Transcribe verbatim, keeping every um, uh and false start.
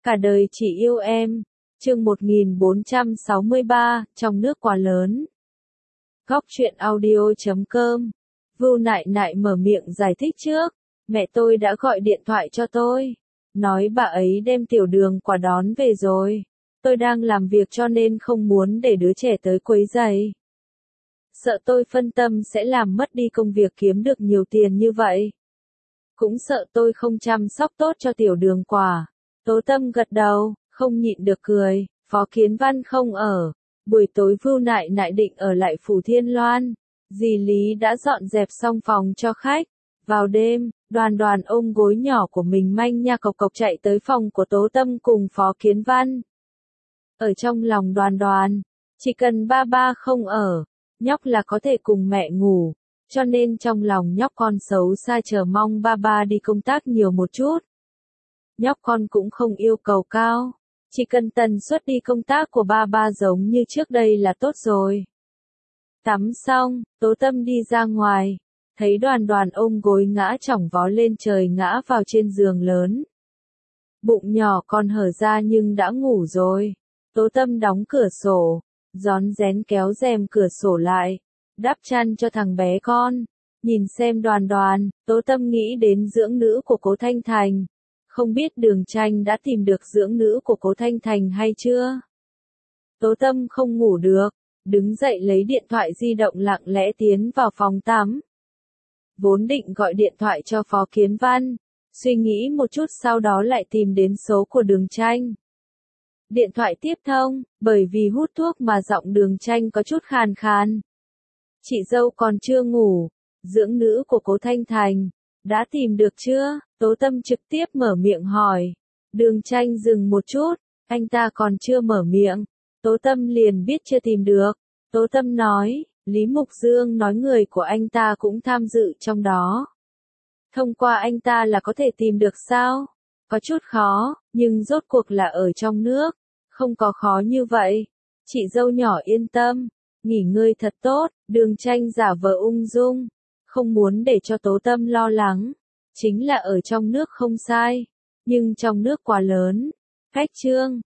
Cả đời chỉ yêu em. Chương một nghìn bốn trăm sáu mươi ba, trong nước quá lớn. Góc truyện audio chấm com. Vưu Nại Nại mở miệng giải thích trước. Mẹ tôi đã gọi điện thoại cho tôi. Nói bà ấy đem tiểu đường quả đón về rồi. Tôi đang làm việc cho nên không muốn để đứa trẻ tới quấy rầy. Sợ tôi phân tâm sẽ làm mất đi công việc kiếm được nhiều tiền như vậy. Cũng sợ tôi không chăm sóc tốt cho tiểu đường quả. Tố Tâm gật đầu, không nhịn được cười. Phó Kiến Văn không ở. Buổi tối Vưu Nại Nại định ở lại Phủ Thiên Loan. Dì Lý đã dọn dẹp xong phòng cho khách. Vào đêm, Đoàn Đoàn ôm gối nhỏ của mình manh nha cộc cộc chạy tới phòng của Tố Tâm cùng Phó Kiến Văn. Ở trong lòng Đoàn Đoàn, chỉ cần ba ba không ở, nhóc là có thể cùng mẹ ngủ, cho nên trong lòng nhóc con xấu xa chờ mong ba ba đi công tác nhiều một chút. Nhóc con cũng không yêu cầu cao, chỉ cần tần suất đi công tác của ba ba giống như trước đây là tốt rồi. Tắm xong, Tố Tâm đi ra ngoài, thấy Đoàn Đoàn ôm gối ngã chỏng vó lên trời ngã vào trên giường lớn. Bụng nhỏ còn hở ra nhưng đã ngủ rồi. Tố Tâm đóng cửa sổ, rón rén kéo rèm cửa sổ lại, đắp chăn cho thằng bé con. Nhìn xem Đoàn Đoàn, Tố Tâm nghĩ đến dưỡng nữ của Cố Thanh Thành. Không biết Đường Tranh đã tìm được dưỡng nữ của Cố Thanh Thành hay chưa? Tố Tâm không ngủ được, đứng dậy lấy điện thoại di động lặng lẽ tiến vào phòng tắm. Vốn định gọi điện thoại cho Phó Kiến Văn, suy nghĩ một chút sau đó lại tìm đến số của Đường Tranh. Điện thoại tiếp thông, bởi vì hút thuốc mà giọng Đường Tranh có chút khàn khàn. Chị dâu còn chưa ngủ, dưỡng nữ của Cố Thanh Thành, đã tìm được chưa? Tố Tâm trực tiếp mở miệng hỏi. Đường Tranh dừng một chút, anh ta còn chưa mở miệng. Tố Tâm liền biết chưa tìm được. Tố Tâm nói, Lý Mục Dương nói người của anh ta cũng tham dự trong đó. Thông qua anh ta là có thể tìm được sao? Có chút khó, nhưng rốt cuộc là ở trong nước. Không có khó như vậy. Chị dâu nhỏ yên tâm, nghỉ ngơi thật tốt. Đường Tranh giả vờ ung dung, không muốn để cho Tố Tâm lo lắng. Chính là ở trong nước không sai, nhưng trong nước quá lớn. Cách chương